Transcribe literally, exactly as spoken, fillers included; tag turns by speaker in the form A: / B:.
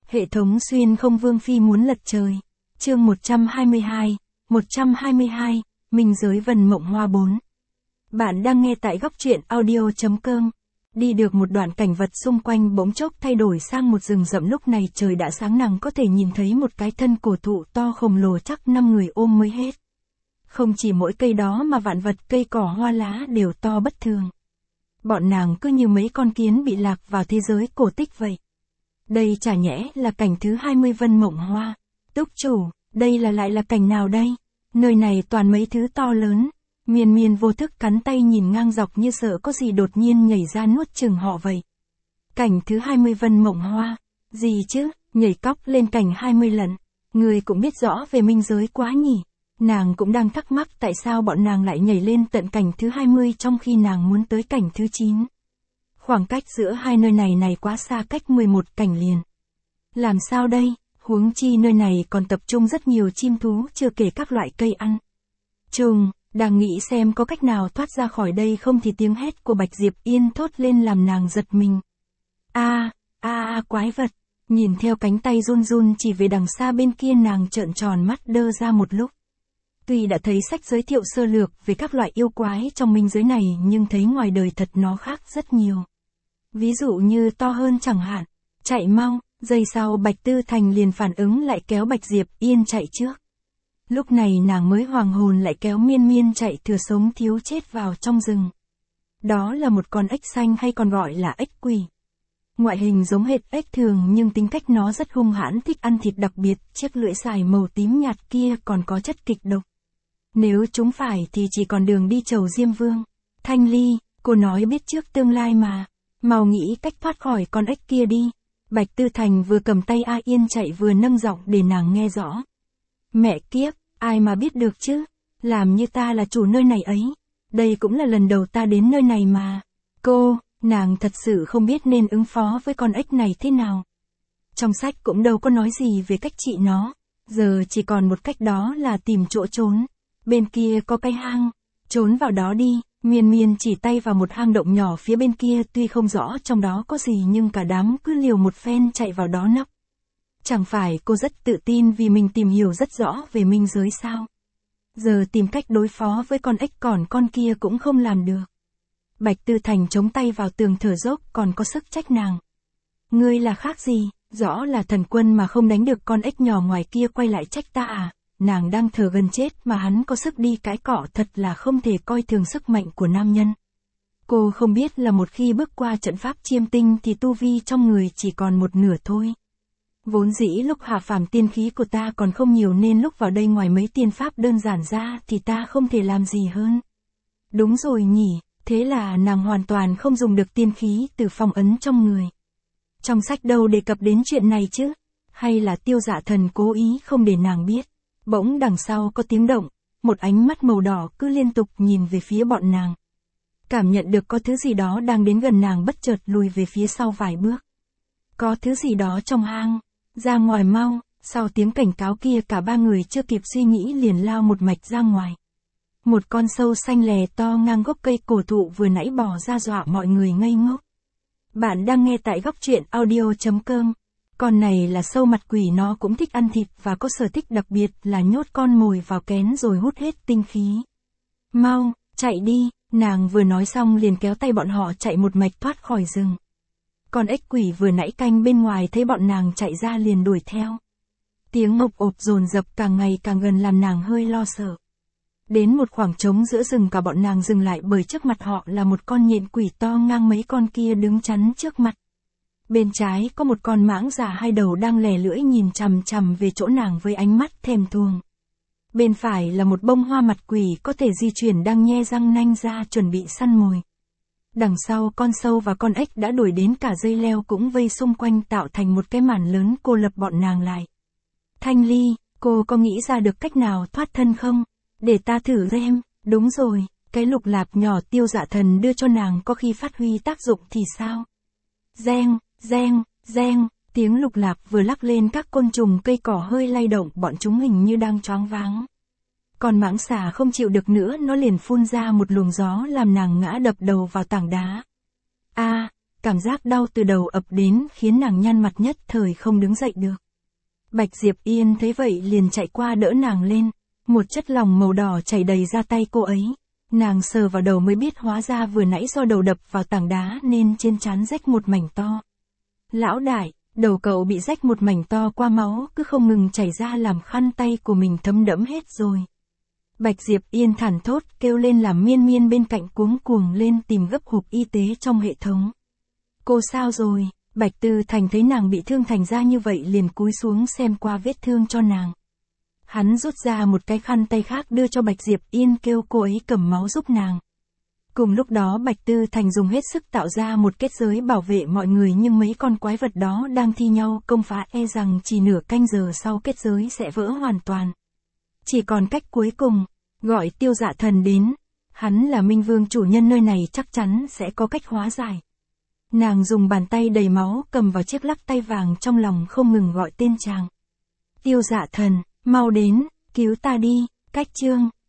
A: Hệ thống xuyên không vương phi muốn lật trời. Chương một trăm hai mươi hai, một trăm hai mươi hai, Minh giới vân mộng hoa bốn. Bạn đang nghe tại góc truyện audio chấm com. Đi được một đoạn cảnh vật xung quanh bỗng chốc thay đổi sang một rừng rậm, lúc này trời đã sáng, nàng có thể nhìn thấy một cái thân cổ thụ to khổng lồ chắc năm người ôm mới hết. Không chỉ mỗi cây đó mà vạn vật cây cỏ hoa lá đều to bất thường. Bọn nàng cứ như mấy con kiến bị lạc vào thế giới cổ tích vậy. Đây chả nhẽ là cảnh thứ hai mươi vân mộng hoa. Túc chủ, đây là lại là cảnh nào đây? Nơi này toàn mấy thứ to lớn. Miên miên vô thức cắn tay nhìn ngang dọc như sợ có gì đột nhiên nhảy ra nuốt chửng họ vậy. Cảnh thứ hai mươi vân mộng hoa. Gì chứ, nhảy cóc lên cảnh hai mươi lần. Người cũng biết rõ về minh giới quá nhỉ. Nàng cũng đang thắc mắc tại sao bọn nàng lại nhảy lên tận cảnh thứ hai mươi trong khi nàng muốn tới cảnh thứ chín. Khoảng cách giữa hai nơi này này quá xa, cách mười một cảnh liền. Làm sao đây, huống chi nơi này còn tập trung rất nhiều chim thú, chưa kể các loại cây ăn. Trùng, đang nghĩ xem có cách nào thoát ra khỏi đây không thì tiếng hét của Bạch Diệp Yên thốt lên làm nàng giật mình. A, a a quái vật, nhìn theo cánh tay run run chỉ về đằng xa bên kia, nàng trợn tròn mắt đơ ra một lúc. Tuy đã thấy sách giới thiệu sơ lược về các loại yêu quái trong minh giới này nhưng thấy ngoài đời thật nó khác rất nhiều. Ví dụ như to hơn chẳng hạn. Chạy mau, giây sau Bạch Tư Thành liền phản ứng lại kéo Bạch Diệp Yên chạy trước. Lúc này nàng mới hoàng hồn lại kéo Miên Miên chạy thừa sống thiếu chết vào trong rừng. Đó là một con ếch xanh hay còn gọi là ếch quỷ. Ngoại hình giống hệt ếch thường nhưng tính cách nó rất hung hãn, thích ăn thịt, đặc biệt chiếc lưỡi dài màu tím nhạt kia còn có chất kịch độc. Nếu chúng phải thì chỉ còn đường đi chầu Diêm Vương. Thanh Ly, cô nói biết trước tương lai mà. Mau nghĩ cách thoát khỏi con ếch kia đi. Bạch Tư Thành vừa cầm tay A Yên chạy vừa nâng giọng để nàng nghe rõ. Mẹ kiếp, ai mà biết được chứ. Làm như ta là chủ nơi này ấy. Đây cũng là lần đầu ta đến nơi này mà. Cô, nàng thật sự không biết nên ứng phó với con ếch này thế nào. Trong sách cũng đâu có nói gì về cách trị nó. Giờ chỉ còn một cách, đó là tìm chỗ trốn. Bên kia có cái hang, trốn vào đó đi. Miên Miên chỉ tay vào một hang động nhỏ phía bên kia, tuy không rõ trong đó có gì nhưng cả đám cứ liều một phen chạy vào đó nấp. Chẳng phải cô rất tự tin vì mình tìm hiểu rất rõ về minh giới sao? Giờ tìm cách đối phó với con ếch còn con kia cũng không làm được. Bạch Tư Thành chống tay vào tường thở dốc còn có sức trách nàng. Ngươi là khác gì, rõ là thần quân mà không đánh được con ếch nhỏ ngoài kia quay lại trách ta à? Nàng đang thở gần chết mà hắn có sức đi cái cọ, thật là không thể coi thường sức mạnh của nam nhân. Cô không biết là một khi bước qua trận pháp chiêm tinh thì tu vi trong người chỉ còn một nửa thôi. Vốn dĩ lúc hạ phàm tiên khí của ta còn không nhiều nên lúc vào đây ngoài mấy tiên pháp đơn giản ra thì ta không thể làm gì hơn. Đúng rồi nhỉ, thế là nàng hoàn toàn không dùng được tiên khí từ phong ấn trong người. Trong sách đâu đề cập đến chuyện này chứ? Hay là Tiêu Dạ Thần cố ý không để nàng biết? Bỗng đằng sau có tiếng động, một ánh mắt màu đỏ cứ liên tục nhìn về phía bọn nàng. Cảm nhận được có thứ gì đó đang đến gần, nàng bất chợt lùi về phía sau vài bước. Có thứ gì đó trong hang, ra ngoài mau. Sau tiếng cảnh cáo kia cả ba người chưa kịp suy nghĩ liền lao một mạch ra ngoài. Một con sâu xanh lè to ngang gốc cây cổ thụ vừa nãy bò ra dọa mọi người ngây ngốc. Bạn đang nghe tại góc truyện audio chấm com. Con này là sâu mặt quỷ, nó cũng thích ăn thịt và có sở thích đặc biệt là nhốt con mồi vào kén rồi hút hết tinh khí. Mau, chạy đi, nàng vừa nói xong liền kéo tay bọn họ chạy một mạch thoát khỏi rừng. Con ếch quỷ vừa nãy canh bên ngoài thấy bọn nàng chạy ra liền đuổi theo. Tiếng ộp ộp dồn dập càng ngày càng gần làm nàng hơi lo sợ. Đến một khoảng trống giữa rừng cả bọn nàng dừng lại bởi trước mặt họ là một con nhện quỷ to ngang mấy con kia đứng chắn trước mặt. Bên trái có một con mãng già hai đầu đang lè lưỡi nhìn chằm chằm về chỗ nàng với ánh mắt thèm thuồng. Bên phải là một bông hoa mặt quỷ có thể di chuyển đang nhe răng nanh ra chuẩn bị săn mồi. Đằng sau con sâu và con ếch đã đuổi đến, cả dây leo cũng vây xung quanh tạo thành một cái màn lớn cô lập bọn nàng lại. Thanh Ly, cô có nghĩ ra được cách nào thoát thân không? Để ta thử xem. Đúng rồi, cái lục lạp nhỏ Tiêu Dạ Thần đưa cho nàng có khi phát huy tác dụng thì sao? Reng, reng, reng, tiếng lục lạp vừa lắc lên các côn trùng cây cỏ hơi lay động, bọn chúng hình như đang choáng váng. Còn mãng xà không chịu được nữa, nó liền phun ra một luồng gió làm nàng ngã đập đầu vào tảng đá. A, cảm giác đau từ đầu ập đến khiến nàng nhăn mặt nhất thời không đứng dậy được. Bạch Diệp Yên thấy vậy liền chạy qua đỡ nàng lên, một chất lỏng màu đỏ chảy đầy ra tay cô ấy. Nàng sờ vào đầu mới biết hóa ra vừa nãy do đầu đập vào tảng đá nên trên trán rách một mảnh to. Lão đại, đầu cậu bị rách một mảnh to qua máu cứ không ngừng chảy ra làm khăn tay của mình thấm đẫm hết rồi. Bạch Diệp Yên thản thốt kêu lên làm Miên Miên bên cạnh cuống cuồng lên tìm gấp hộp y tế trong hệ thống. Cô sao rồi? Bạch Tư Thành thấy nàng bị thương thành ra như vậy liền cúi xuống xem qua vết thương cho nàng. Hắn rút ra một cái khăn tay khác đưa cho Bạch Diệp Yên kêu cô ấy cầm máu giúp nàng. Cùng lúc đó Bạch Tư Thành dùng hết sức tạo ra một kết giới bảo vệ mọi người nhưng mấy con quái vật đó đang thi nhau công phá e rằng chỉ nửa canh giờ sau kết giới sẽ vỡ hoàn toàn. Chỉ còn cách cuối cùng, gọi Tiêu Dạ Thần đến. Hắn là Minh Vương chủ nhân nơi này chắc chắn sẽ có cách hóa giải. Nàng dùng bàn tay đầy máu cầm vào chiếc lắc tay vàng trong lòng không ngừng gọi tên chàng. Tiêu Dạ Thần, mau đến, cứu ta đi, cách chương.